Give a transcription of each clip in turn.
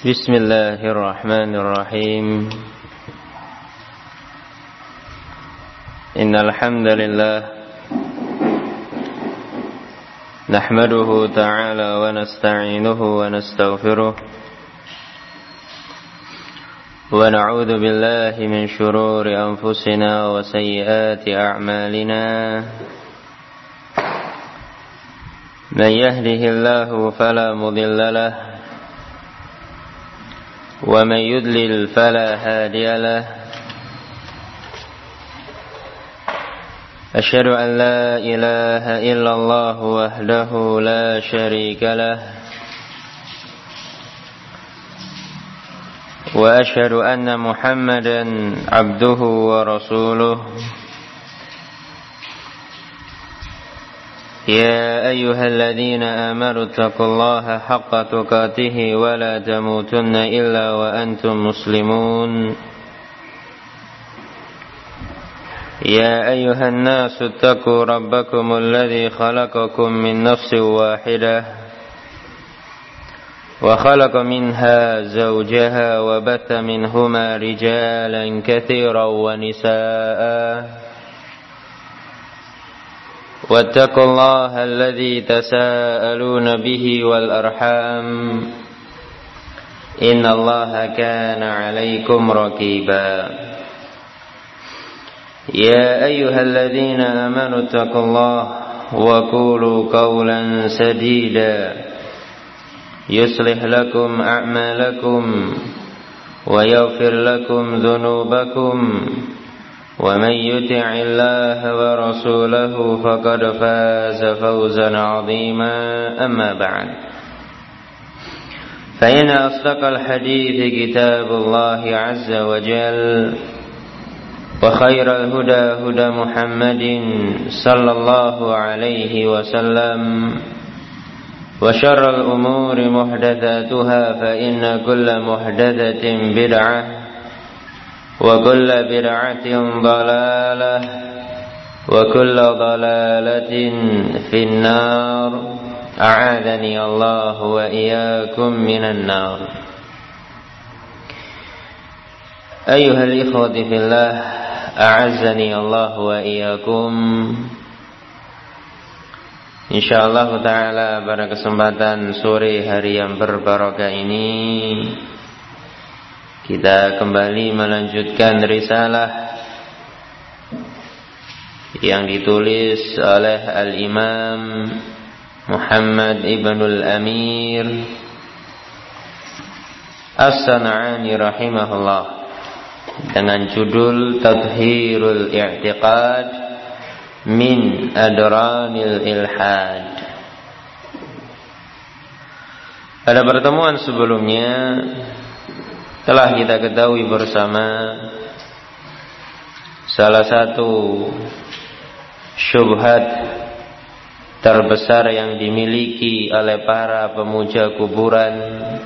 Bismillahirrahmanirrahim. Innal hamdalillah nahmaduhu ta'ala wa nasta'inuhu wa nastaghfiruh wa na'udzu billahi min shururi anfusina wa sayyiati a'malina. Man yahdihillahu fala mudilla lahu ومن يضلل فلا هادي له. أشهد أن لا إله إلا الله وحده لا شريك له وأشهد أن محمدا عبده ورسوله. يا أيها الذين آمنوا اتقوا الله حق تقاته ولا تموتن إلا وأنتم مسلمون. يا أيها الناس اتقوا ربكم الذي خلقكم من نفس واحدة وخلق منها زوجها وبث منهما رجالا كثيرا ونساء. واتقوا الله الذي تساءلون به والأرحام إن الله كان عليكم رقيبا. يا أيها الذين آمنوا اتقوا الله وقولوا قولا سديدا يصلح لكم أعمالكم ويغفر لكم ذنوبكم ومن يطع الله ورسوله فقد فاز فوزا عظيما. أما بعد فإن أصدق الحديث كتاب الله عز وجل وخير الهدى هدى محمد صلى الله عليه وسلم وشر الأمور محدثاتها فإن كل محدثة بدعة وكل بدعة ضلالة وكل ضلالة في النار. أعاذني الله وإياكم من النار. أيها الإخوة في الله أعزني الله وإياكم. Insyaallah ta'ala pada kesempatan sore hari yang berbarakah ini kita kembali melanjutkan risalah yang ditulis oleh Al-Imam Muhammad Ibnul Amir As-San'ani rahimahullah dengan judul Tadhhirul I'tiqad min Adranil Ilhad. Pada pertemuan sebelumnya telah kita ketahui bersama salah satu syubhat terbesar yang dimiliki oleh para pemuja kuburan,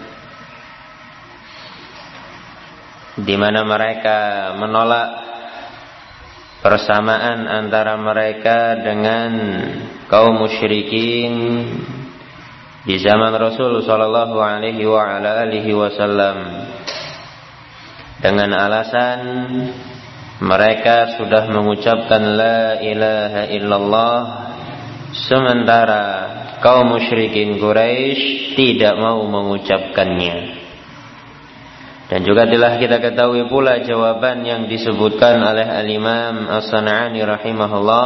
di mana mereka menolak persamaan antara mereka dengan kaum musyrikin di zaman Rasul sallallahu alaihi wa ala alihi wasallam, dengan alasan mereka sudah mengucapkan la ilaha illallah, sementara kaum musyrikin Quraisy tidak mau mengucapkannya. Dan juga telah kita ketahui pula jawaban yang disebutkan oleh Al-Imam As-San'ani rahimahullah,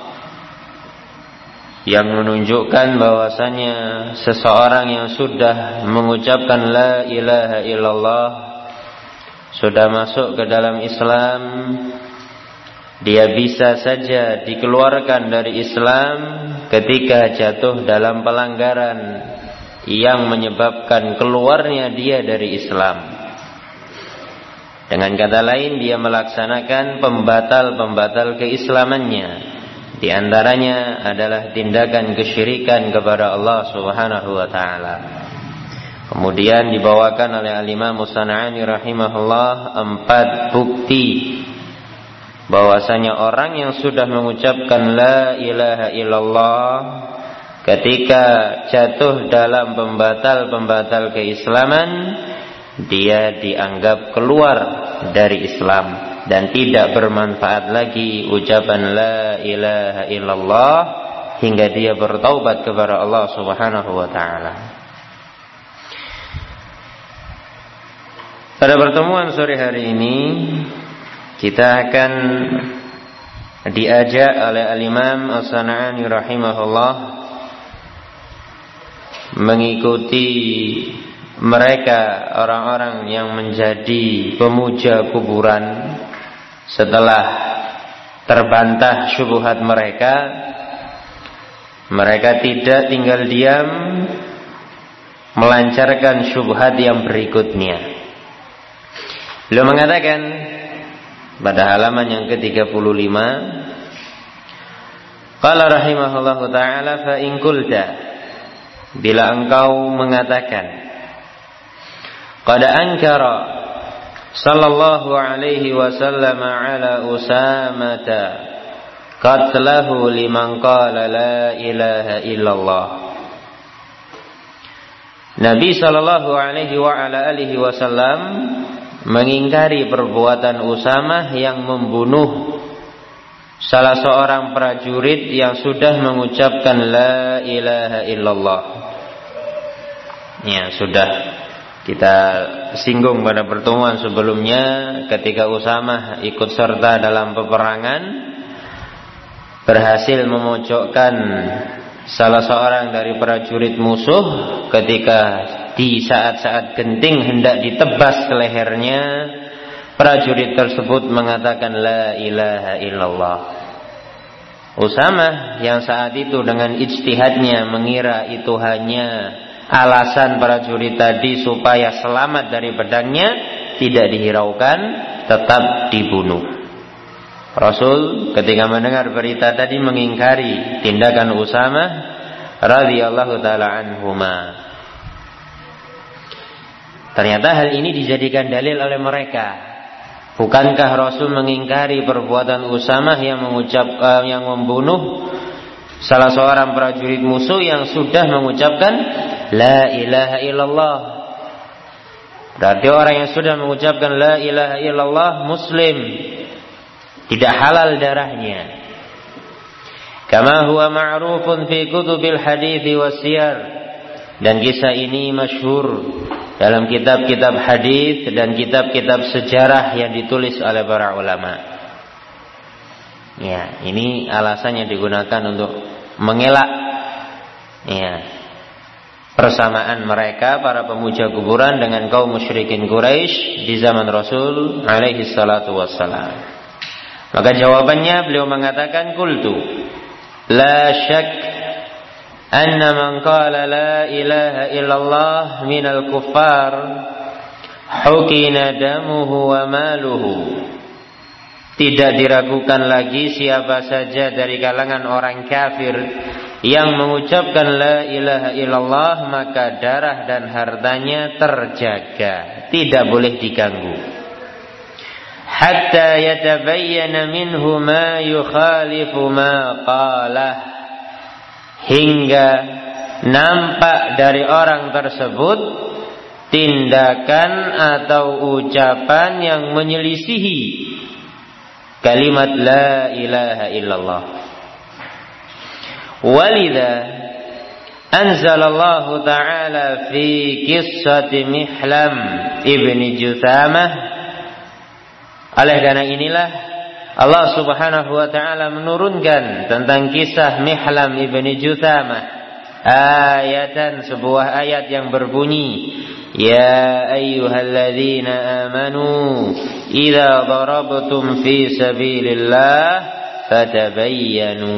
yang menunjukkan bahwasanya seseorang yang sudah mengucapkan la ilaha illallah, sudah masuk ke dalam Islam, dia bisa saja dikeluarkan dari Islam ketika jatuh dalam pelanggaran yang menyebabkan keluarnya dia dari Islam. Dengan kata lain, dia melaksanakan pembatal-pembatal keislamannya. Di antaranya adalah tindakan kesyirikan kepada Allah Subhanahu wa taala. Kemudian dibawakan oleh Al-Imam As-San'ani rahimahullah 4 bukti bahwasanya orang yang sudah mengucapkan la ilaha illallah ketika jatuh dalam pembatal-pembatal keislaman, dia dianggap keluar dari Islam dan tidak bermanfaat lagi ucapan la ilaha illallah hingga dia bertaubat kepada Allah Subhanahu wa taala. Pada pertemuan sore hari ini kita akan diajak oleh Al-Imam As-San'ani rahimahullah mengikuti mereka orang-orang yang menjadi pemuja kuburan setelah terbantah syubhat mereka. Mereka tidak tinggal diam melancarkan syubhat yang berikutnya. Beliau mengatakan pada halaman yang ke-35, qala rahimahullahu ta'ala fa in qulta, bila engkau mengatakan qad ankara sallallahu alaihi wasallam ala Usamata qatlahu liman qala la ilaha illallah. Nabi sallallahu alaihi wa ala alihi wasallam mengingkari perbuatan Usamah yang membunuh salah seorang prajurit yang sudah mengucapkan la ilaha illallah. Ya, sudah kita singgung pada pertemuan sebelumnya ketika Usamah ikut serta dalam peperangan, berhasil memojokkan salah seorang dari prajurit musuh ketika di saat-saat genting hendak ditebas ke lehernya, prajurit tersebut mengatakan la ilaha illallah. Usamah yang saat itu dengan ijtihadnya mengira itu hanya alasan prajurit tadi supaya selamat dari pedangnya, tidak dihiraukan, tetap dibunuh. Rasul ketika mendengar berita tadi mengingkari tindakan Usamah radhiyallahu taala anhuma. Ternyata hal ini dijadikan dalil oleh mereka. Bukankah Rasul mengingkari perbuatan Usamah yang membunuh salah seorang prajurit musuh yang sudah mengucapkan la ilaha illallah? Berarti orang yang sudah mengucapkan la ilaha illallah muslim, tidak halal darahnya. Kama huwa ma'rufun fi kutubil hadits wasiyar, dan kisah ini masyhur dalam kitab-kitab hadis dan kitab-kitab sejarah yang ditulis oleh para ulama. Ya, ini alasan yang digunakan untuk mengelak persamaan mereka para pemuja kuburan dengan kaum musyrikin Quraisy di zaman Rasul alaihi salatu wassalam. Maka jawabannya beliau mengatakan qultu la syak anna man qala la ilaha illallah minal kuffar hukina damuhu wa maluhu. Tidak diragukan lagi siapa saja dari kalangan orang kafir yang mengucapkan la ilaha illallah, maka darah dan hartanya terjaga, tidak boleh diganggu. Hatta yatabayyana minhu ma yukhalifu ma qalah, hingga nampak dari orang tersebut tindakan atau ucapan yang menyelisihi kalimat la ilaha illallah. Walidha anzalallahu ta'ala fi qissati Mihlam ibni Juthamah. Oleh karena inilah Allah subhanahu wa ta'ala menurunkan tentang kisah Mihlam ibni Juthamah ayatan, sebuah ayat yang berbunyi, ya ayyuhalladzina amanu idza darabtum fi sabilillah fatabayyanu.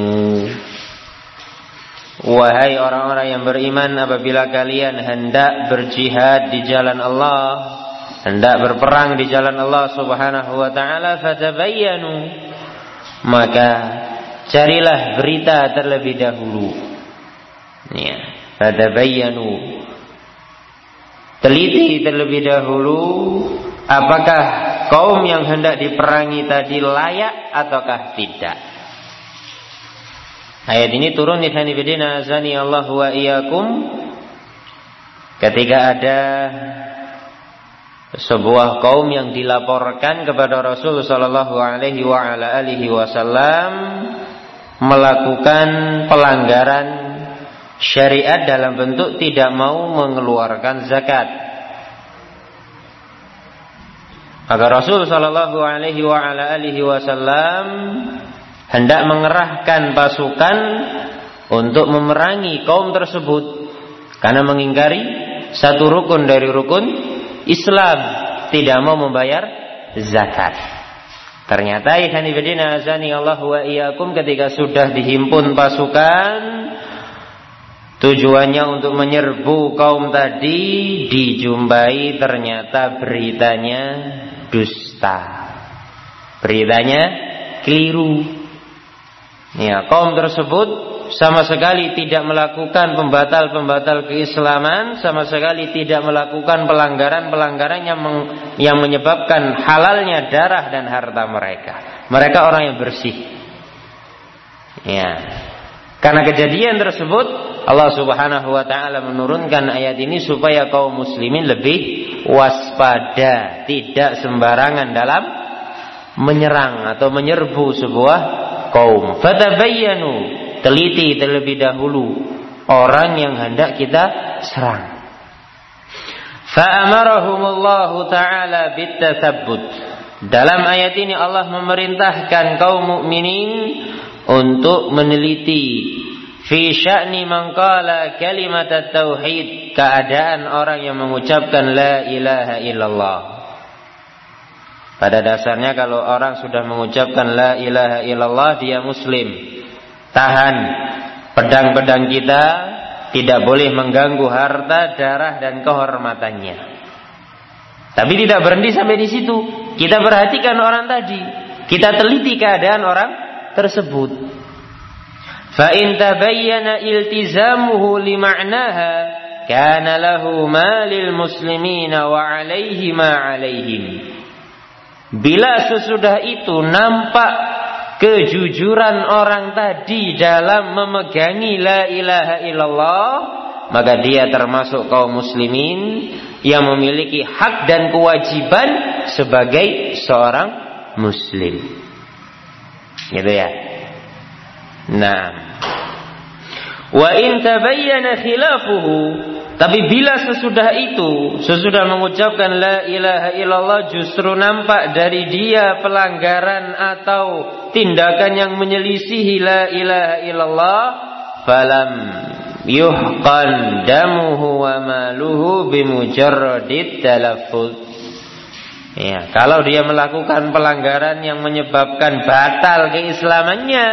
Wahai orang-orang yang beriman, apabila kalian hendak berjihad di jalan Allah, hendak berperang di jalan Allah subhanahu wa ta'ala, fatabayyanu, maka carilah berita terlebih dahulu. Ya, fatabayyanu, teliti terlebih dahulu apakah kaum yang hendak diperangi tadi layak ataukah tidak. Ayat ini turun ikhwan fillah azani Allah wa iyyakum ketika ada sebuah kaum yang dilaporkan kepada Rasul sallallahu alaihi wasallam melakukan pelanggaran syariat dalam bentuk tidak mau mengeluarkan zakat. Maka Rasul sallallahu alaihi wasallam hendak mengerahkan pasukan untuk memerangi kaum tersebut karena mengingkari satu rukun dari rukun Islam, tidak mau membayar zakat. Ternyata ikhwan fillah azani Allah wa iyyakum, ketika sudah dihimpun pasukan tujuannya untuk menyerbu kaum tadi, dijumpai ternyata beritanya dusta, beritanya keliru. Ya, kaum tersebut sama sekali tidak melakukan pembatal-pembatal keislaman, sama sekali tidak melakukan pelanggaran-pelanggaran yang menyebabkan halalnya darah dan harta mereka. Mereka orang yang bersih. Ya. Karena kejadian tersebut, Allah Subhanahu wa taala menurunkan ayat ini supaya kaum muslimin lebih waspada, tidak sembarangan dalam menyerang atau menyerbu sebuah kaum. Fatabayyanu, teliti terlebih dahulu orang yang hendak kita serang. Fa'amarahumullahu ta'ala bitatsabbut. Dalam ayat ini Allah memerintahkan kaum mukminin untuk meneliti fi sya'ni man qala kalimat tauhid, keadaan orang yang mengucapkan la ilaha illallah. Pada dasarnya kalau orang sudah mengucapkan la ilaha illallah, dia muslim. Tahan pedang-pedang kita, tidak boleh mengganggu harta, darah dan kehormatannya. Tapi tidak berhenti sampai di situ. Kita perhatikan orang tadi, kita teliti keadaan orang tersebut. Fa in tabayyana iltizamuhu li ma'naha kana lahu ma lil muslimina wa 'alaihi ma 'alaihim. Bila sesudah itu nampak kejujuran orang tadi dalam memegangi la ilaha illallah, maka dia termasuk kaum muslimin yang memiliki hak dan kewajiban sebagai seorang muslim. Gitu ya. Nah, wa in tabayyana khilafuhu, tapi bila sesudah itu, sesudah mengucapkan la ilaha illallah, justru nampak dari dia pelanggaran atau tindakan yang menyelisihi la ilaha illallah, falam yuhqan damuhu wa maluhu bimujarradid talaffuz. Ya, kalau dia melakukan pelanggaran yang menyebabkan batal keislamannya,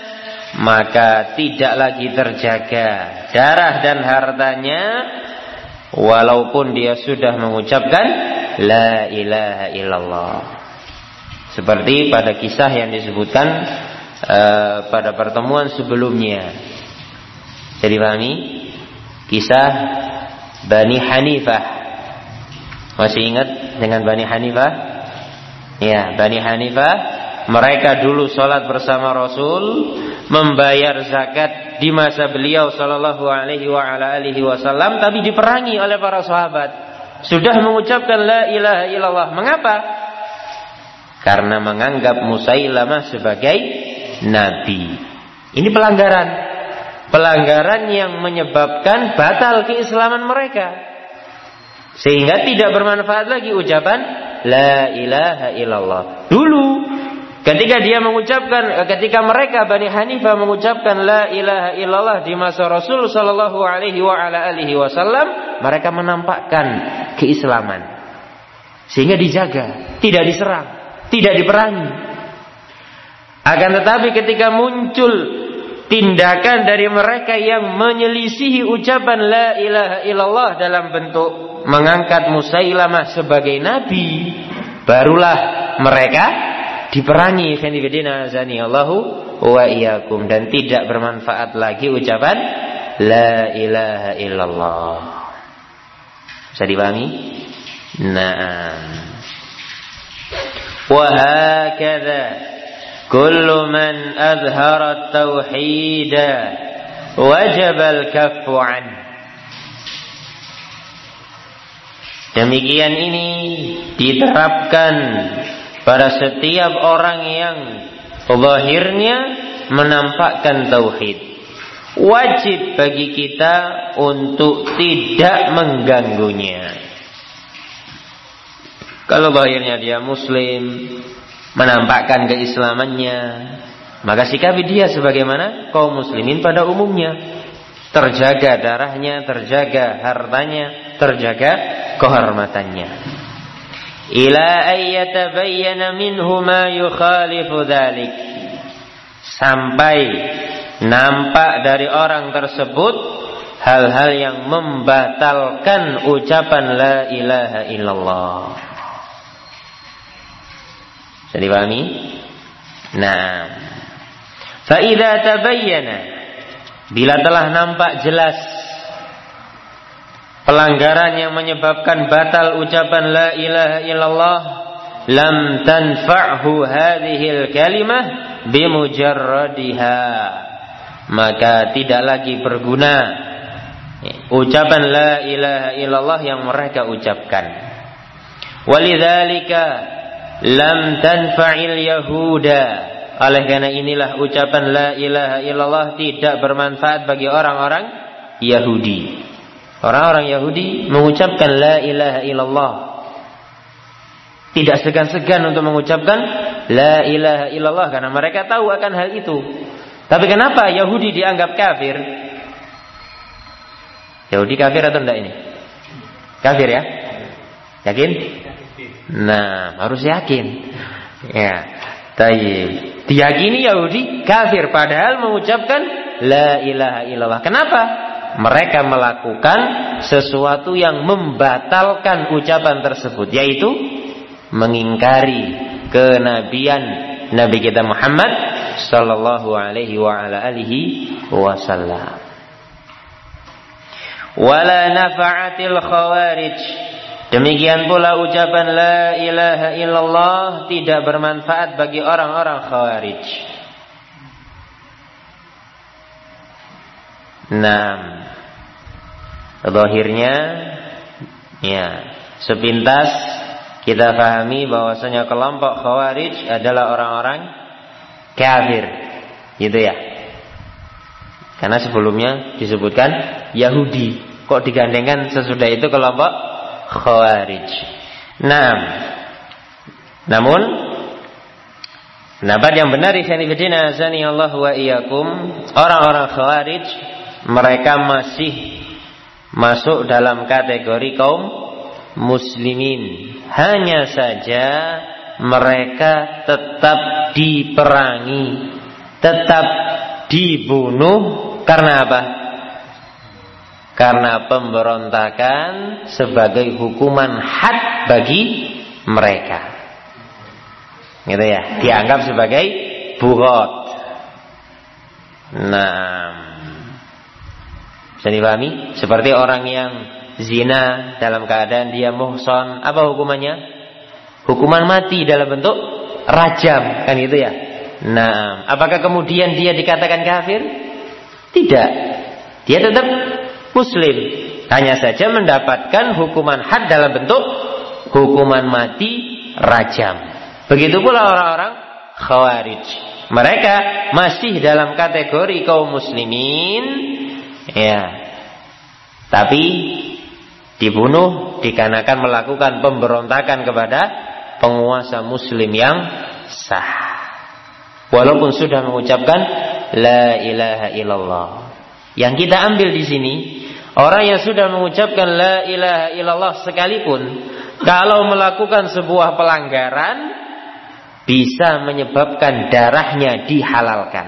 maka tidak lagi terjaga darah dan hartanya, walaupun dia sudah mengucapkan la ilaha illallah. Seperti pada kisah yang disebutkan pada pertemuan sebelumnya. Jadi pahami kisah Bani Hanifah. Masih ingat dengan Bani Hanifah? Ya, Bani Hanifah, mereka dulu sholat bersama Rasul, membayar zakat di masa beliau sallallahu alaihi wasallam, tapi diperangi oleh para sahabat. Sudah mengucapkan la ilaha illallah. Mengapa? Karena menganggap Musailamah sebagai nabi. Ini pelanggaran yang menyebabkan batal keislaman mereka, sehingga tidak bermanfaat lagi ucapan la ilaha illallah. Dulu ketika ketika mereka Bani Hanifah mengucapkan la ilaha illallah di masa Rasul sallallahu alaihi wasallam, mereka menampakkan keislaman, sehingga dijaga, tidak diserang, tidak diperangi. Akan tetapi ketika muncul tindakan dari mereka yang menyelisihi ucapan la ilaha illallah dalam bentuk mengangkat Musailamah sebagai nabi, barulah mereka diperangi. Khanifidina azani Allahu wa iyyakum, dan tidak bermanfaat lagi ucapan la ilaha illallah. Bisa dipahami? Nah, wa hakadha kullu man azhara at-tauhid wajib al-kaffu an. Demikian ini diterapkan pada setiap orang yang zahirnya menampakkan tauhid. Wajib bagi kita untuk tidak mengganggunya. Kalau zahirnya dia muslim, menampakkan keislamannya, maka sikapi dia sebagaimana kaum muslimin pada umumnya. Terjaga darahnya, terjaga hartanya, terjaga kehormatannya. Ila ayyatabayyana minhu ma yukhalifu dzalik. Sampai nampak dari orang tersebut hal-hal yang membatalkan ucapan la ilaha illallah. Bisa dipahami? Nah, fa idza tabayyana, bila telah nampak jelas pelanggaran yang menyebabkan batal ucapan la ilaha illallah, lam tanfa'hu hadhil kalimah bimujarradiha, maka tidak lagi berguna ucapan la ilaha illallah yang mereka ucapkan. Walidzalika lam tanfa'il yahuda, oleh karena inilah ucapan la ilaha illallah tidak bermanfaat bagi orang-orang Yahudi. Orang-orang Yahudi mengucapkan la ilaha illallah, tidak segan-segan untuk mengucapkan la ilaha illallah karena mereka tahu akan hal itu. Tapi kenapa Yahudi dianggap kafir? Yahudi kafir atau enggak ini? Kafir ya? Yakin? Nah, harus yakin. Ya. Tayyib. Diyakini Yahudi kafir padahal mengucapkan la ilaha illallah. Kenapa? Mereka melakukan sesuatu yang membatalkan ucapan tersebut, yaitu mengingkari kenabian Nabi kita Muhammad sallallahu alaihi wa ala alihi wasallam. Wala nafa'atil khawarij, demikian pula ucapan la ilaha illallah tidak bermanfaat bagi orang-orang khawarij. Nah, zahirnya ya sepintas kita pahami bahwasanya kelompok khawarij adalah orang-orang kafir, gitu ya. Karena sebelumnya disebutkan Yahudi, kok digandengkan sesudah itu kelompok khawarij. Nah, namun pendapat yang benar ikhwanifidina azani Allah wa iyyakum, orang-orang khawarij mereka masih masuk dalam kategori kaum muslimin. Hanya saja mereka tetap diperangi, tetap dibunuh. Karena apa? Karena pemberontakan sebagai hukuman had bagi mereka, gitu ya, dianggap sebagai bughat. Nah, bisa dipahami? Seperti orang yang zina dalam keadaan dia muhsan, apa hukumannya? Hukuman mati dalam bentuk rajam, kan gitu ya. Nah, apakah kemudian dia dikatakan kafir? Tidak. Dia tetap muslim, hanya saja mendapatkan hukuman had dalam bentuk hukuman mati rajam. Begitu pula orang-orang khawarij, mereka masih dalam kategori kaum muslimin, ya, tapi dibunuh dikarenakan melakukan pemberontakan kepada penguasa muslim yang sah, walaupun sudah mengucapkan la ilaha illallah. Yang kita ambil di sini, orang yang sudah mengucapkan la ilaha illallah sekalipun, kalau melakukan sebuah pelanggaran bisa menyebabkan darahnya dihalalkan.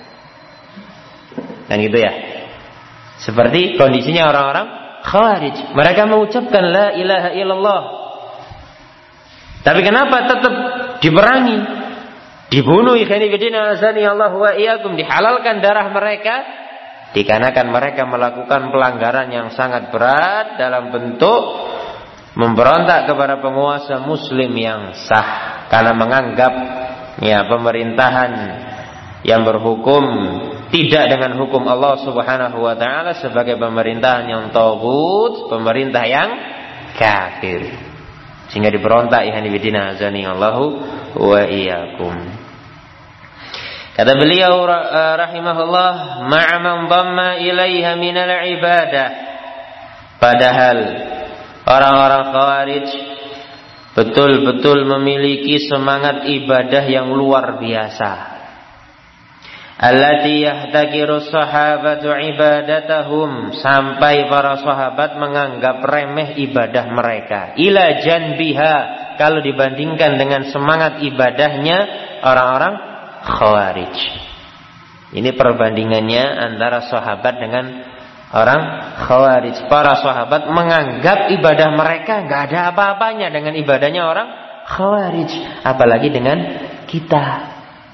Dan gitu ya. Seperti kondisinya orang-orang khawarij, mereka mengucapkan la ilaha illallah, tapi kenapa tetap diperangi, dibunuh, ikhwanifidina azani Allah wa iyyakum, dihalalkan darah mereka? Dikarenakan mereka melakukan pelanggaran yang sangat berat dalam bentuk memberontak kepada penguasa muslim yang sah, karena menganggap ya pemerintahan yang berhukum tidak dengan hukum Allah Subhanahu wa taala sebagai pemerintahan yang taghut, pemerintah yang kafir. Sehingga diberontak ihani bidina azani Allahu wa iyyakum. Kata beliau rahimahullah, ma'a man dhamma ilaiha minal ibadah. Padahal orang-orang Khawarij betul-betul memiliki semangat ibadah yang luar biasa. Allati yahtakiru sahabatu ibadatahum, sampai para sahabat menganggap remeh ibadah mereka. Ila janbiha, kalau dibandingkan dengan semangat ibadahnya orang-orang Khawarij. Ini perbandingannya antara sahabat dengan orang Khawarij. Para sahabat menganggap ibadah mereka gak ada apa-apanya dengan ibadahnya orang Khawarij, apalagi dengan kita.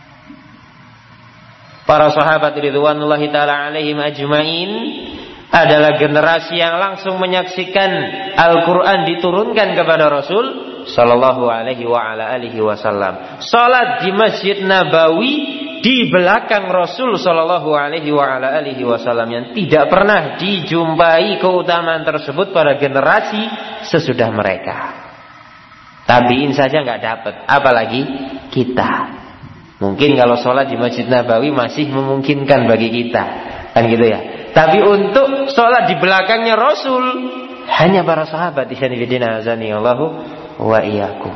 Para sahabat ridwanullahi ta'ala alaihim ajma'in adalah generasi yang langsung menyaksikan Al-Quran diturunkan kepada Rasul sallallahu alaihi wa ala alihi wasallam. Salat di Masjid Nabawi di belakang Rasul sallallahu alaihi wa ala alihi wasallam, yang tidak pernah dijumpai keutamaan tersebut pada generasi sesudah mereka. Tabi'in saja enggak dapat, apalagi kita. Mungkin kalau sholat di Masjid Nabawi masih memungkinkan bagi kita, kan gitu ya. Tapi untuk sholat di belakangnya Rasul, hanya para sahabat. Ikhwanifidina azani Allahu wa iyyakum.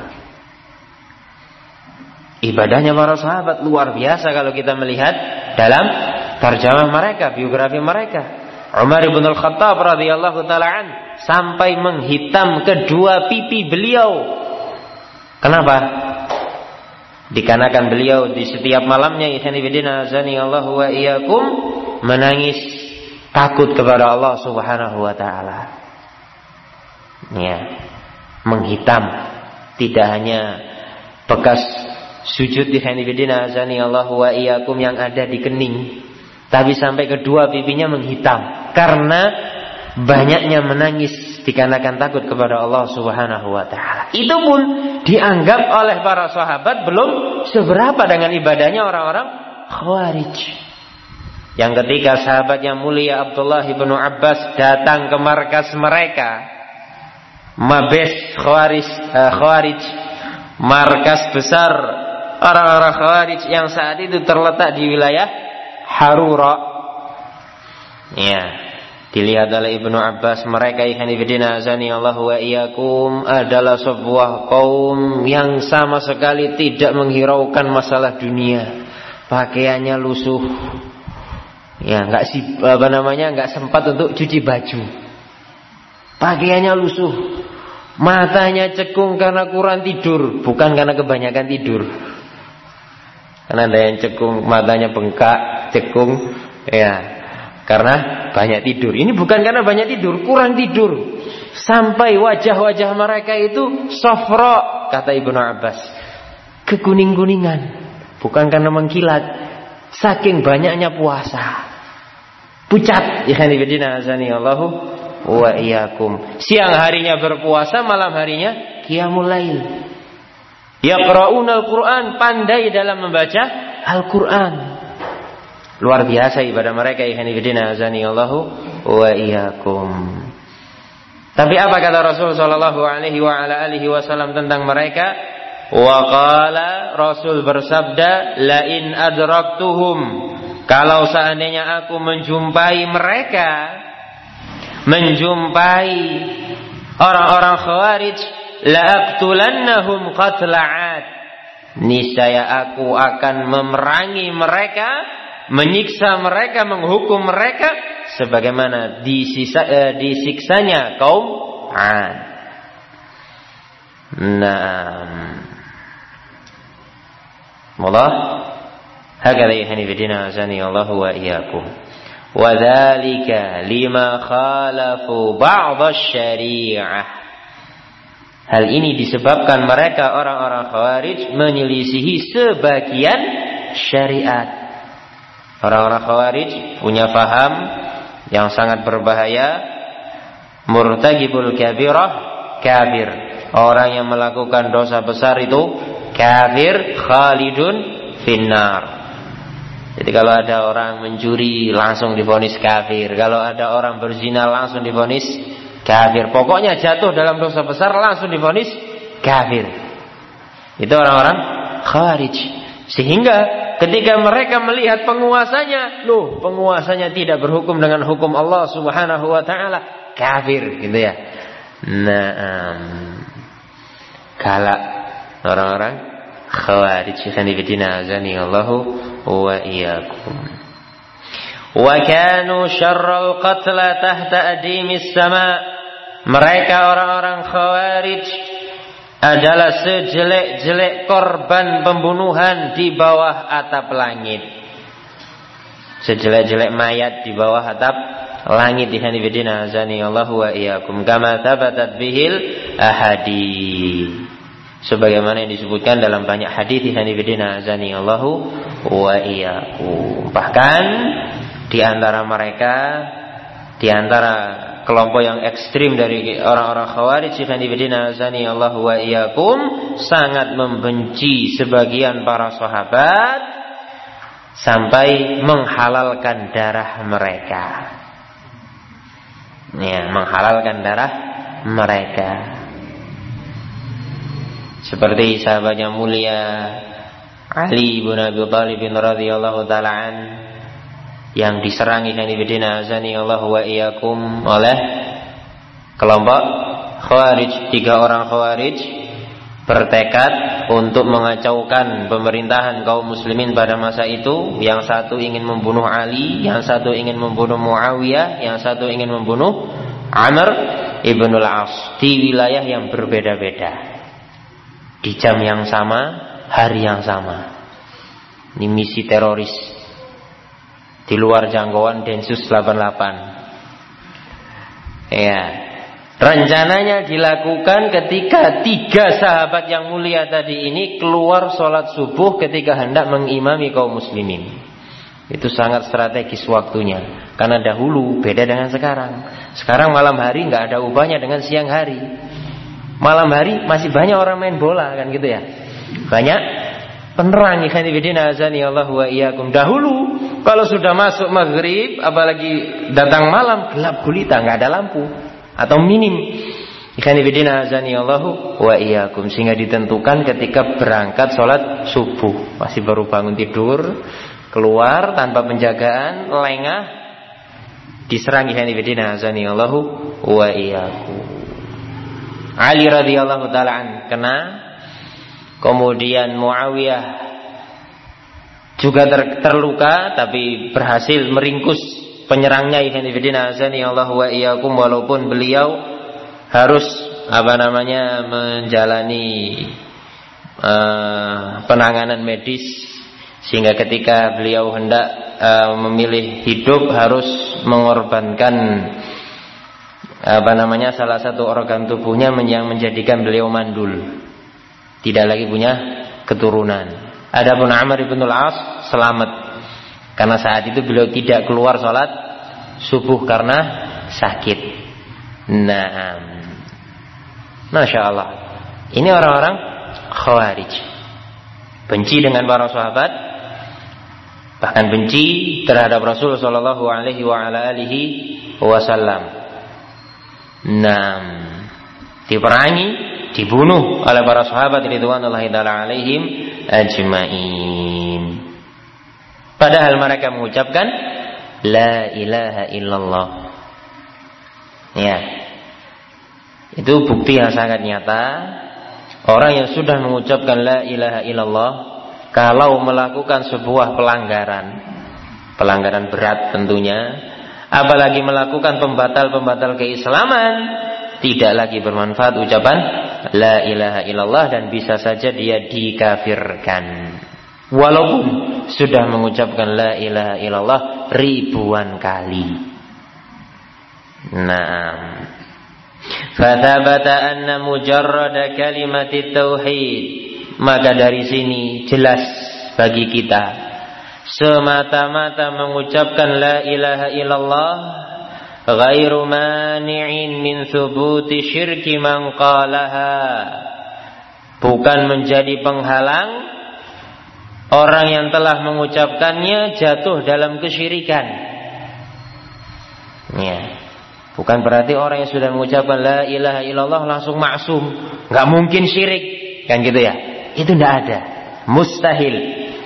Ibadahnya para sahabat luar biasa kalau kita melihat dalam tarjamah mereka, biografi mereka. Umar bin Al-Khattab radhiyallahu ta'ala an sampai menghitam kedua pipi beliau. Kenapa? Dikarenakan beliau di setiap malamnya ikhwanifidina azani Allahu wa iyyakum menangis takut kepada Allah Subhanahu wa taala. Ya, menghitam, tidak hanya bekas sujud ikhwanifidina azani Allahu wa iyyakum yang ada di kening, tapi sampai kedua pipinya menghitam karena banyaknya menangis dikarenakan takut kepada Allah Subhanahu wa taala. Itu pun dianggap oleh para sahabat belum seberapa dengan ibadahnya orang-orang Khawarij. Yang ketika sahabat yang mulia Abdullah bin Abbas datang ke markas mereka, Mabes Khawarij, markas besar orang-orang Khawarij yang saat itu terletak di wilayah Harura. Ya, dilihat oleh Ibnu Abbas, mereka ikhwanifidina azani Allahu wa iyyakum adalah sebuah kaum yang sama sekali tidak menghiraukan masalah dunia. Pakaiannya lusuh. Ya, enggak sempat untuk cuci baju. Pakaiannya lusuh. Matanya cekung karena kurang tidur, bukan karena kebanyakan tidur. Karena ada yang cekung, matanya bengkak, cekung, ya, karena banyak tidur. Ini bukan karena banyak tidur, kurang tidur. Sampai wajah-wajah mereka itu safra, kata Ibnu Abbas, kekuning-kuningan, bukan karena mengkilat, saking banyaknya puasa. Pucat, ikhwanifidina azani Allahu wa iyyakum. Siang harinya berpuasa, malam harinya qiyamul lail. Yaqra'una al-Qur'an, pandai dalam membaca Al-Qur'an. Luar biasa ibadah mereka ikhwanifidina azani Allahu wa iyyakum. Tapi apa kata Rasul sallallahu alaihi wa ala alihi wasallam tentang mereka? Wa qala, Rasul bersabda, la in adraktuhum, kalau seandainya aku menjumpai mereka, menjumpai orang-orang Khawarij, la aqtulannahum qatla'at, niscaya aku akan memerangi mereka, menyiksa mereka, menghukum mereka sebagaimana disiksanya kaum 'Ad. Wallah, hakala ikhwanifidina azani Allah wa iyyakum. Wa dzalika lima khalafu ba'd asy-syari'ah. Hal ini disebabkan mereka orang-orang Khawarij menyelisihi sebagian syariat. Orang-orang Khawarij punya faham yang sangat berbahaya. Murtakibul kabirah kafir. Orang yang melakukan dosa besar itu kafir, khalidun finnar. Jadi kalau ada orang mencuri langsung divonis kafir. Kalau ada orang berzina langsung divonis kafir. Pokoknya jatuh dalam dosa besar langsung divonis kafir. Itu orang-orang Khawarij. Sehingga ketika mereka melihat penguasanya, loh, penguasanya tidak berhukum dengan hukum Allah Subhanahu wa taala, kafir, gitu ya. Galak orang-orang Khawarij. Khanifidina azani Allahu wa iyyakum. Wa kanu syarral qatla tahta adimis sama. Mereka orang-orang Khawarij adalah sejelek-jelek korban pembunuhan di bawah atap langit. Sejelek-jelek mayat di bawah atap langit. Ikhwanifidina azani Allahu wa iyyakum. Kama thabatat bihil ahadits. Sebagaimana yang disebutkan dalam banyak hadis. Ikhwanifidina azani Allahu wa iyyakum. Bahkan di antara mereka, di antara kelompok yang ekstrim dari orang-orang Khawarij, Ikhwanifidina azani Allahu wa iyyakum, sangat membenci sebagian para sahabat sampai menghalalkan darah mereka. Ya, menghalalkan darah mereka. Seperti sahabatnya mulia Ali bin Abi Thalib radhiyallahu taala an, yang diserang Ikhwanifidina azani Allahu wa iyyakum oleh kelompok Khawarij. 3 orang Khawarij bertekad untuk mengacaukan pemerintahan kaum muslimin pada masa itu. Yang satu ingin membunuh Ali, yang satu ingin membunuh Muawiyah, yang satu ingin membunuh Amr ibnul As di wilayah yang berbeda-beda, di jam yang sama, hari yang sama. Ini misi teroris di luar jangkauan Densus 88. Ya, rencananya dilakukan ketika 3 sahabat yang mulia tadi ini keluar sholat subuh ketika hendak mengimami kaum muslimin. Itu sangat strategis waktunya, karena dahulu beda dengan sekarang. Sekarang malam hari nggak ada ubahnya dengan siang hari. Malam hari masih banyak orang main bola, kan gitu ya. Banyak penerang. Ikhwanifidina azani Allahu wa iyyakum. Dahulu kalau sudah masuk maghrib, apalagi datang malam, gelap gulita, nggak ada lampu atau minim. Ikhwanifidina azani Allahu wa iyyakum. Sehingga ditentukan ketika berangkat sholat subuh, masih baru bangun tidur, keluar tanpa penjagaan, lengah, diserang. Ikhwanifidina azani Allahu wa iyyakum. Ali radhiyallahu taala an kena, kemudian Muawiyah juga terluka, tapi berhasil meringkus penyerangnya. Ikhwanifidina azani Allahu wa iyyakum. Walaupun beliau harus menjalani penanganan medis, sehingga ketika beliau hendak memilih hidup harus mengorbankan salah satu organ tubuhnya yang menjadikan beliau mandul, tidak lagi punya keturunan. Adapun Amr ibn al-As selamat, karena saat itu beliau tidak keluar sholat subuh karena sakit. Masya Allah, ini orang-orang Khawarij, benci dengan para sahabat, bahkan benci terhadap Rasul sallallahu alaihi wasallam. Diperangi, dibunuh oleh para sahabat ridwanullahi ta'ala alaihim ajma'in. Padahal mereka mengucapkan la ilaha illallah. Ya, itu bukti yang sangat nyata. Orang yang sudah mengucapkan la ilaha illallah, kalau melakukan sebuah pelanggaran berat tentunya, apalagi melakukan pembatal keislaman, tidak lagi bermanfaat ucapan la ilaha illallah, dan bisa saja dia dikafirkan walaupun sudah mengucapkan la ilaha illallah ribuan kali. Fathabata anna mujarrada kalimatit tauhid. Maka dari sini jelas bagi kita, semata-mata mengucapkan la ilaha illallah ghairu mani'in min thubuti syirki man qalaha, bukan menjadi penghalang orang yang telah mengucapkannya jatuh dalam kesyirikan. Ya. Bukan berarti orang yang sudah mengucapkan la ilaha illallah langsung maksum, nggak mungkin syirik, kan gitu ya? Itu tidak ada, mustahil.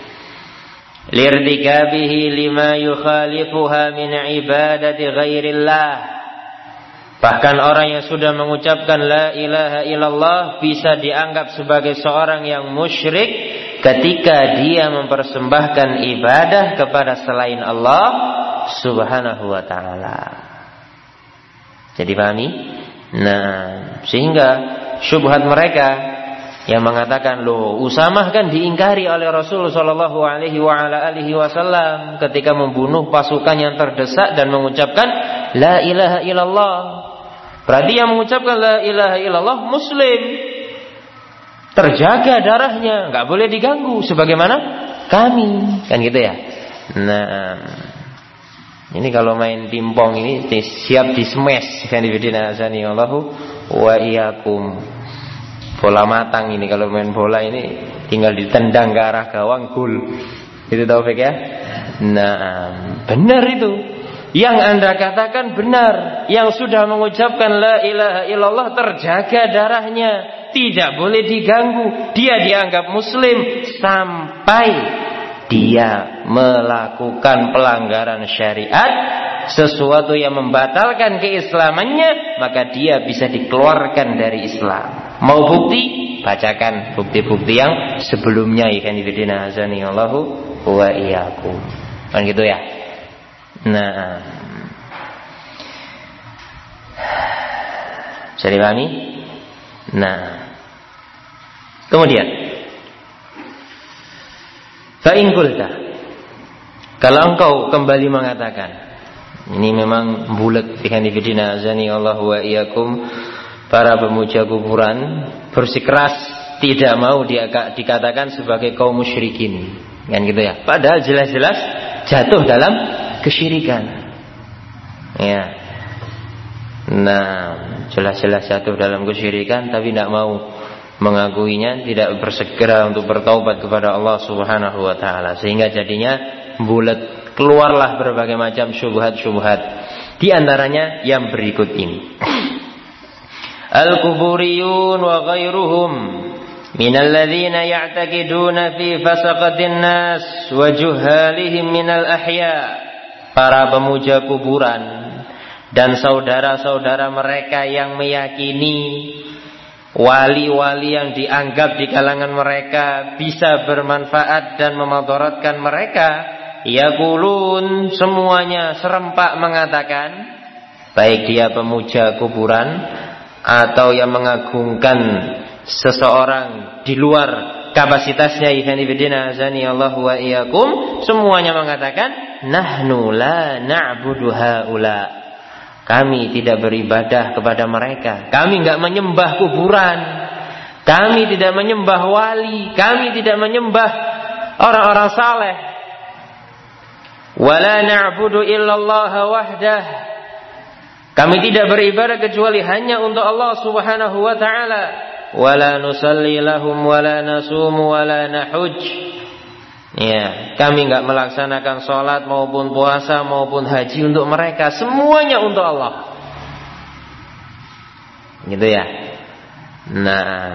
Lirtikabihi lima yukhalifuha min ibadati ghairillah. Bahkan orang yang sudah mengucapkan la ilaha illallah bisa dianggap sebagai seorang yang musyrik ketika dia mempersembahkan ibadah kepada selain Allah Subhanahu wa ta'ala. Jadi pahami? Nah, sehingga syubhat mereka yang mengatakan, loh, Usamah kan diingkari oleh Rasul sallallahu alaihi wasallam ketika membunuh pasukan yang terdesak dan mengucapkan la ilaha illallah. Berarti yang mengucapkan la ilaha illallah muslim, terjaga darahnya, nggak boleh diganggu sebagaimana kami, kan gitu ya. Nah, ini kalau main pingpong ini siap di smash, kan dibidina azani Allahu wa iyyakum. Bola matang ini, kalau main bola ini tinggal ditendang ke arah gawang, gol. Itu taufik ya. Nah, benar itu. Yang Anda katakan benar. Yang sudah mengucapkan la ilaha illallah terjaga darahnya, tidak boleh diganggu. Dia dianggap muslim sampai dia melakukan pelanggaran syariat, sesuatu yang membatalkan keislamannya, maka dia bisa dikeluarkan dari Islam. Mau bukti? Bacakan bukti-bukti yang sebelumnya. Ikan ibadina azani Allahu wa iyyakum. Kan gitu ya. Nah, bisa dipahami? Nah, kemudian fa in qulta, kalau engkau kembali mengatakan, ini memang bulat ikan ibadina azani Allahu wa iyyakum, para pemuja kuburan bersikeras tidak mau dikatakan sebagai kaum musyrikin, kan gitu ya. Padahal jelas-jelas jatuh dalam kesyirikan. Ya. Nah, jelas-jelas jatuh dalam kesyirikan tapi tidak mau mengakuinya, tidak bersegera untuk bertaubat kepada Allah Subhanahu wa taala, sehingga jadinya bulat, keluarlah berbagai macam syubhat-syubhat. Di antaranya yang berikut ini. Al-kuburiyun wa ghairuhum minal ladzina ya'taqiduna fi fasaqatin nas wa juhalihim minal ahya. Para pemuja kuburan dan saudara-saudara mereka yang meyakini wali-wali yang dianggap di kalangan mereka bisa bermanfaat dan memadaratkan mereka, yaqulun, semuanya serempak mengatakan, baik dia pemuja kuburan atau yang mengagungkan seseorang di luar kapasitasnya, ikhwanifidina azani Allah wa iyyakum, semuanya mengatakan nahnu la na'budu haula, kami tidak beribadah kepada mereka, kami enggak menyembah kuburan, kami tidak menyembah wali, kami tidak menyembah orang-orang saleh. Wala na'budu illallah wahdah, kami tidak beribadah kecuali hanya untuk Allah Subhanahu wa taala. Wala nusalli lahum wala nasumu wala nahuj. Ya, kami enggak melaksanakan salat maupun puasa maupun haji untuk mereka, semuanya untuk Allah. Gitu ya. Nah,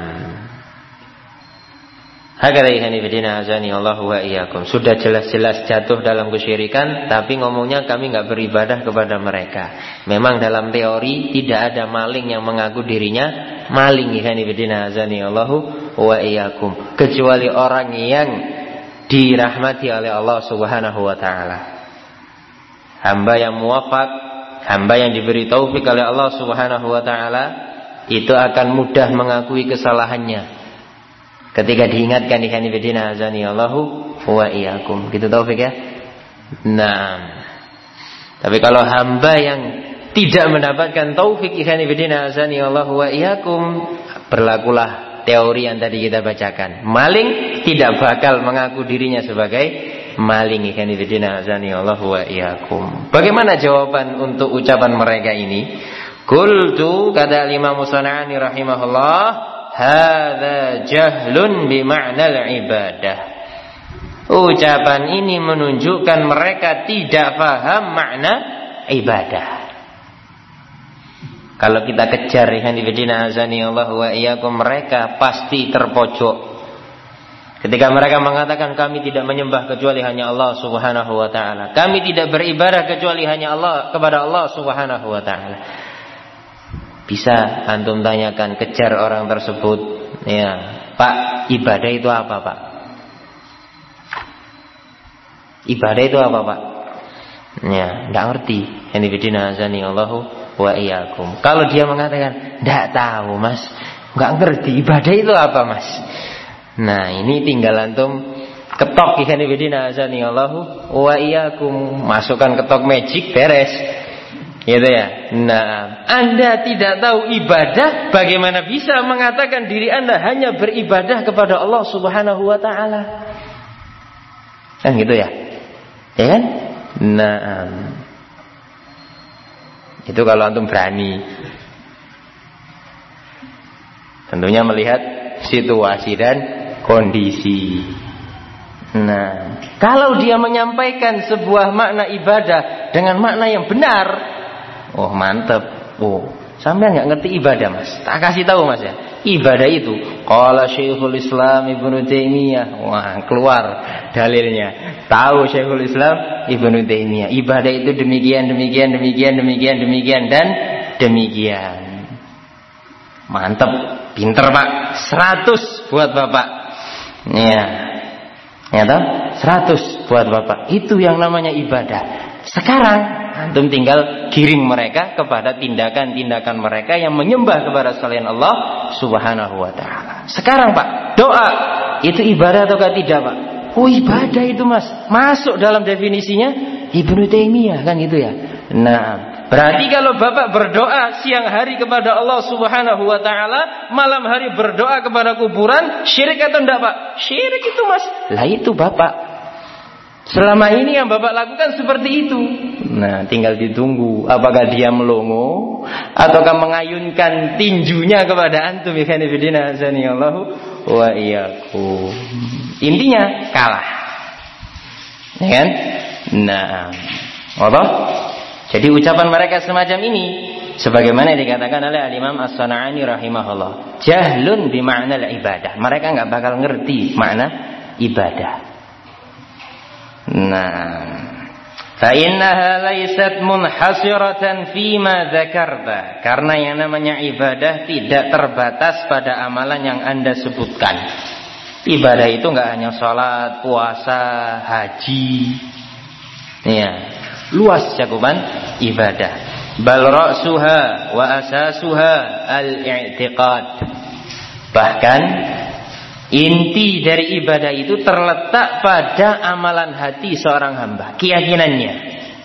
hakala ikhwanifidina azani Allah wa iyyakum, sudah jelas-jelas jatuh dalam kesyirikan tapi ngomongnya kami enggak beribadah kepada mereka. Memang dalam teori tidak ada maling yang mengaku dirinya maling, ikhwanifidina azani Allah wa iyyakum, kecuali orang yang dirahmati oleh Allah Subhanahu wa taala. Hamba yang muwafaq, hamba yang diberi taufik oleh Allah Subhanahu wa taala, itu akan mudah mengakui kesalahannya ketika diingatkan, ikhwanifidina azani Allahu wa iyyakum. Gitu taufik ya. Nah, tapi kalau hamba yang tidak mendapatkan taufik, ikhwanifidina azani Allahu wa iyyakum, berlakulah teori yang tadi kita bacakan. Maling tidak bakal mengaku dirinya sebagai maling, ikhwanifidina azani Allahu wa iyyakum. Bagaimana jawaban untuk ucapan mereka ini? Qultu, kata Imam Musana'ani rahimahullah, hadza jahlun bima'nal ibadah. Ucapan ini menunjukkan mereka tidak paham makna ibadah. Kalau kita kejar ikhwanifidina azani Allah wa iyyakum, mereka pasti terpojok. Ketika mereka mengatakan kami tidak menyembah kecuali hanya Allah Subhanahu wa taala, kami tidak beribadah kecuali hanya Allah, kepada Allah Subhanahu wa taala. Bisa antum tanyakan, kejar orang tersebut, ya, Pak, ibadah itu apa, Pak? Ibadah itu apa, Pak? Ya, enggak ngerti. Ikhwanifidina azani Allahu wa iyyakum. Kalau dia mengatakan enggak tahu, Mas, enggak ngerti ibadah itu apa, Mas? Nah, ini tinggal antum ketok ikhwanifidina azani Allahu wa iyyakum, masukkan ketok magic, beres. Gitu ya. Nah, Anda tidak tahu ibadah, bagaimana bisa mengatakan diri Anda hanya beribadah kepada Allah Subhanahu wa taala? Kan gitu ya. Ya kan? Nah, itu kalau antum berani. Tentunya melihat situasi dan kondisi. Nah, kalau dia menyampaikan sebuah makna ibadah dengan makna yang benar, oh mantap. Oh, sampai nggak ngerti ibadah, Mas. Tak kasih tahu, Mas, ya. Ibadah itu qala Syekhul Islam Ibnu Taimiyah. Wah, keluar dalilnya. Tahu Syekhul Islam Ibnu Taimiyah. Ibadah itu demikian dan demikian. Mantap, pinter, Pak. 100 buat Bapak. Ya. Ya toh? 100 buat Bapak. Itu yang namanya ibadah. Sekarang antum tinggal giring mereka kepada tindakan-tindakan mereka yang menyembah kepada selain Allah Subhanahu wa taala. Sekarang, Pak, doa itu ibadah atau tidak, Pak? Oh, ibadah itu, Mas. Masuk dalam definisinya Ibnu Taimiyah, kan gitu ya. Nah, berarti kalau Bapak berdoa siang hari kepada Allah Subhanahu wa taala, malam hari berdoa kepada kuburan, syirik atau enggak, Pak? Syirik itu, Mas. Lah itu Bapak. Selama ini yang Bapak lakukan seperti itu. Nah, tinggal ditunggu apakah dia melongo ataukah mengayunkan tinjunya kepada antum ikhwanifidina azanillahu wa iyyakum. Intinya kalah. Ya kan? Nah, apa? Jadi ucapan mereka semacam ini sebagaimana dikatakan oleh Al-Imam As-San'ani rahimahullah, jahlun bi ma'nal ibadah. Mereka enggak bakal ngerti makna ibadah. Nah, fa innaha laysat munhasiratan fima dzakarta. Karena yang namanya ibadah tidak terbatas pada amalan yang Anda sebutkan. Ibadah itu enggak hanya salat, puasa, haji. Ya, luas cakupan ibadah. Bal ra'suha wa asasuha al-i'tiqad. Bahkan inti dari ibadah itu terletak pada amalan hati seorang hamba, keyakinannya.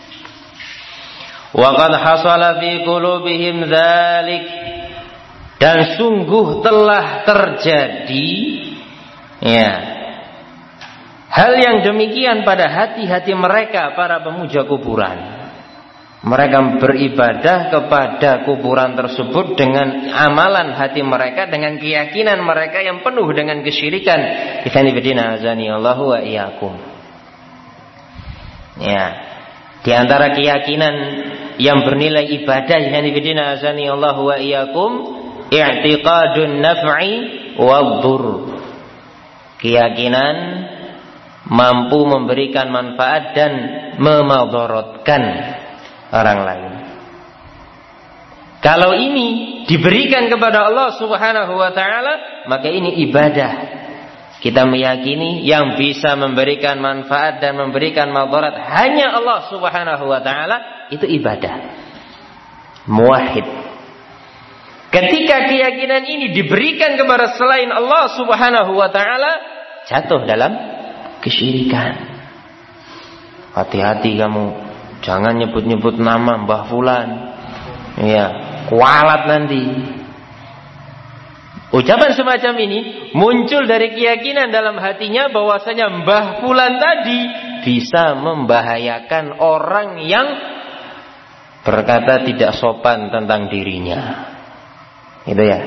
Wa qad hasala fi qulubihim dzalik, dan sungguh telah terjadi ya hal yang demikian pada hati-hati mereka para pemuja kuburan. Mereka beribadah kepada kuburan tersebut dengan amalan hati mereka, dengan keyakinan mereka yang penuh dengan kesyirikan. Ikhwanifidina azanillahu wa iyyakum. Ya, di antara keyakinan yang bernilai ibadah ikhwanifidina azanillahu wa iyyakum, i'tiqadun naf'i wadh-dhurr. Keyakinan mampu memberikan manfaat dan memadaratkan orang lain. Kalau ini diberikan kepada Allah Subhanahu wa taala, maka ini ibadah. Kita meyakini yang bisa memberikan manfaat dan memberikan madarat hanya Allah Subhanahu wa taala, itu ibadah. Muwahhid. Ketika keyakinan ini diberikan kepada selain Allah Subhanahu wa taala, jatuh dalam kesyirikan. Hati-hati kamu. Jangan nyebut-nyebut nama Mbah Fulan. Ya, kualat nanti. Ucapan semacam ini muncul dari keyakinan dalam hatinya bahwasanya Mbah Fulan tadi bisa membahayakan orang yang berkata tidak sopan tentang dirinya. Gitu ya.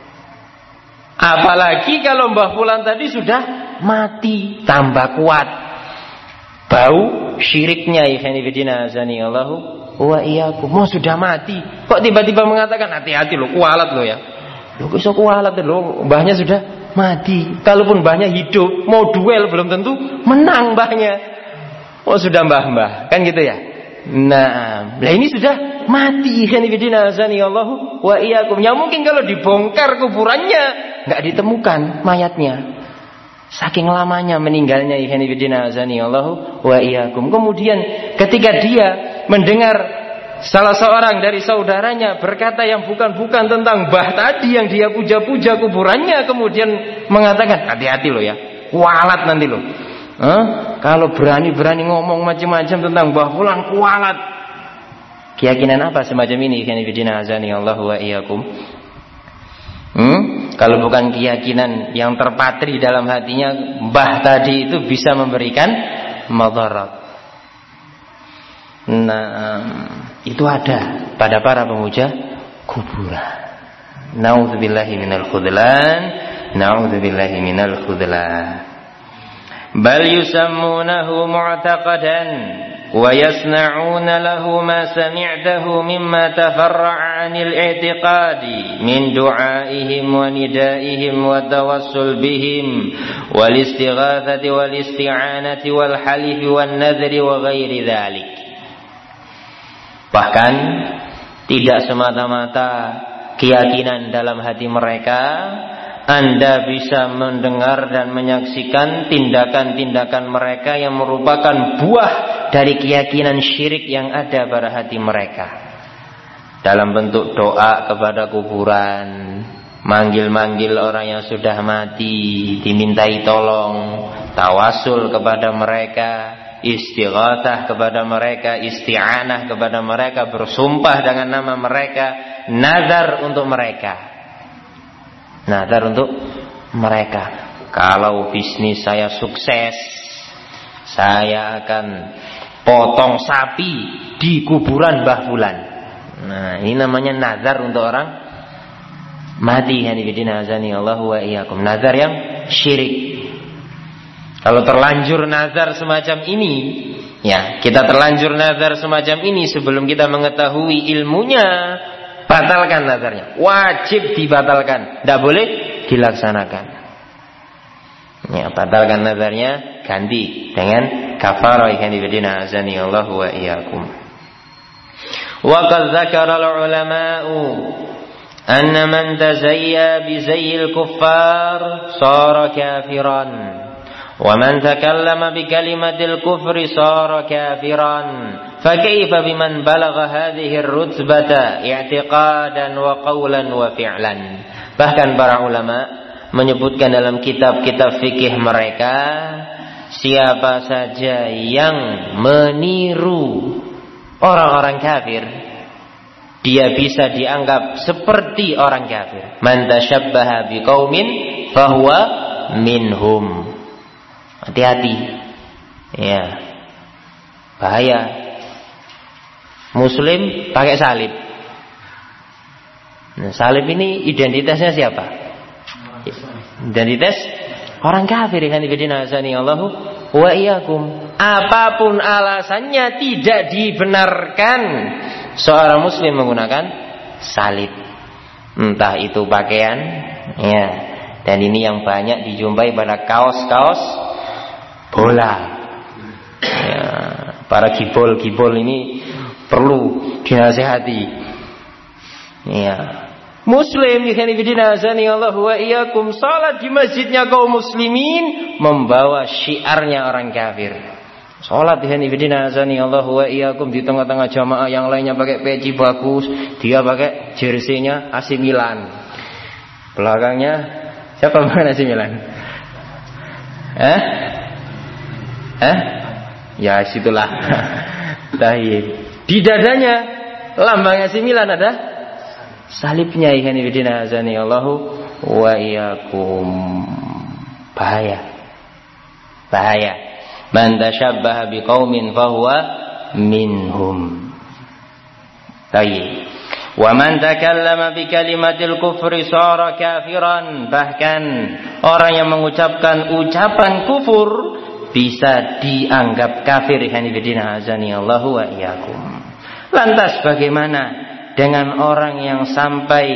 Apalagi kalau Mbah Fulan tadi sudah mati, tambah kuat bau syiriknya ikhwanifidina azanillahu wa iyyakum. Mau sudah mati kok tiba-tiba mengatakan hati-hati lo, kualat lo ya. Lo kok iso kualat lo, mbahnya sudah mati. Kalaupun mbahnya hidup, mau duel belum tentu menang mbahnya. Oh sudah mbah-mbah, kan gitu ya. Nah, ini sudah mati. Khanifidina azani Allahu wa iyyakum. Ya mungkin kalau dibongkar kuburannya enggak ditemukan mayatnya. Saking lamanya meninggalnya. Khanifidina azani Allahu wa iyyakum. Kemudian ketika dia mendengar salah seorang dari saudaranya berkata yang bukan-bukan tentang mbah tadi yang dia puja-puja kuburannya, kemudian mengatakan hati-hati lo ya, kualat nanti lo. Kalau berani-berani ngomong macam-macam tentang Mbah Fulan, kualat. Keyakinan apa semacam ini? Khanifidina azani Allah wa iyyakum. Kalau bukan keyakinan yang terpatri dalam hatinya, mbah tadi itu bisa memberikan madarat. Nah, itu ada pada para pemuja kuburan. Na'udzubillahi minal khudlan, na'udzubillahi minal khudlan. Bal yusammunahu mu'taqadan wa yasna'una lahu ma sami'tahu mimma tafarra'a 'anil i'tiqadi min du'aihim wa nidaihim wa tawassul bihim wal istighatsati wal isti'anati wal halifi wan nadhri wa ghairi dzalik. Bahkan tidak semata-mata keyakinan dalam hati mereka, Anda bisa mendengar dan menyaksikan tindakan-tindakan mereka yang merupakan buah dari keyakinan syirik yang ada pada hati mereka. Dalam bentuk doa kepada kuburan, manggil-manggil orang yang sudah mati, dimintai tolong, tawasul kepada mereka, istighatsah kepada mereka, isti'anah kepada mereka, bersumpah dengan nama mereka, nazar untuk mereka. Nazar untuk mereka. Kalau bisnis saya sukses, saya akan potong sapi di kuburan Mbah Fulan. Nah, ini namanya nazar untuk orang mati. Hanifidina azani Allah wa iyyakum. Nazar yang syirik. Kalau terlanjur nazar semacam ini, ya, kita terlanjur nazar semacam ini sebelum kita mengetahui ilmunya, batalkan nazarnya, wajib dibatalkan, tidak boleh dilaksanakan. Ya, batalkan nazarnya, ganti dengan kafarah. Hanifidina azani Allah wa iyyakum. Wa qad dzakara al-ulama'u anna man tazayya bi zayyil kuffar sara kafiran. وَمَنْ تَكَلَّمَ بِكَلِمَةِ الْكُفْرِ صَارَ كَافِرًا فَكَيْفَ بِمَنْ بَلَغَ هَذِهِ الرُّتْبَةَ اعْتِقَادًا وَقَوْلًا وَفِعْلًا. Bahkan para ulama menyebutkan dalam kitab-kitab fikih mereka, siapa saja yang meniru orang-orang kafir, dia bisa dianggap seperti orang kafir. Man tashabbaha biqaumin fahuwa minhum. Hati-hati, ya, bahaya. Muslim pakai salib. Nah, salib ini identitasnya siapa? Identitas orang kafir. Hanifidina azani Allahu wa iyyakum. Apapun alasannya tidak dibenarkan seorang muslim menggunakan salib. Entah itu pakaian, ya, dan ini yang banyak dijumpai pada kaos-kaos bola. Ya, para gibol ini perlu dinasihati. Ya. Muslim yakhnifidina azani Allah wa iyyakum, salat di masjidnya kaum muslimin membawa syiarnya orang kafir. Salat yakhnifidina azani Allah wa iyyakum di tengah-tengah jamaah yang lainnya pakai peci bagus, dia pakai jersey-nya AC Milan. Belakangnya siapa main AC Milan? Ya situlah. Di dadanya lambang AC Milan ada salibnya. Ikhwanifidina azani Allahu wa iyyakum. Bahaya. Man tashabbaha biqaumin fahuwa minhum. Tayyib. Wa man takallama bi kalimatil kufri sara kafiran. Bahkan orang yang mengucapkan ucapan kufur bisa dianggap kafir. Hanifidina azani Allahu wa iyyakum. Lantas bagaimana dengan orang yang sampai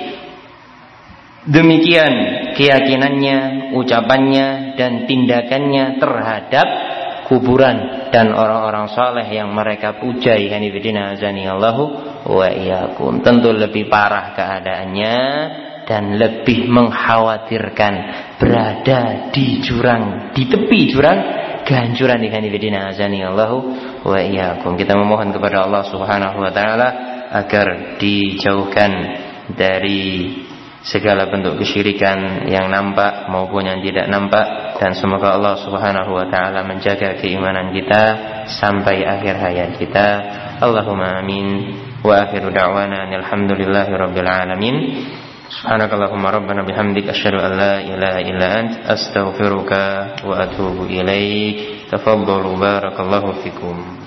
demikian keyakinannya, ucapannya dan tindakannya terhadap kuburan dan orang-orang saleh yang mereka pujai, hanifidina azanillahu wa iyyakum. Tentu lebih parah keadaannya dan lebih mengkhawatirkan, berada di jurang, di tepi jurang kehancuran, hanifidina azanillahu wa iyyakum. Kita memohon kepada Allah Subhanahu wa taala agar dijauhkan dari segala bentuk kesyirikan yang nampak maupun yang tidak nampak, dan semoga Allah Subhanahu wa taala menjaga keimanan kita sampai akhir hayat kita. Allahumma amin. Wa akhiru da'wana alhamdulillahi rabbil alamin. Subhanakallahumma rabbana bihamdika asyhadu an la ilaha illa anta astaghfiruka wa atubu ilaik. Tafaddalu barakallahu fikum.